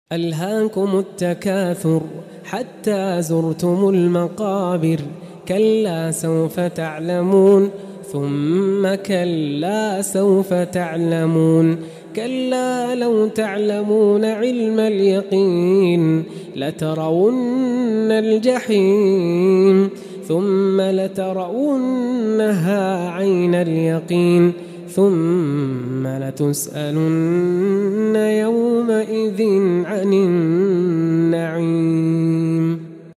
ألهاكم التكاثر حتى زرتم المقابر كلا سوف تعلمون ثم كلا سوف تعلمون كلا لو تعلمون علم اليقين لترون الجحيم ثم لترونها عين اليقين ثم لتسألن يومئذ عن النعيم.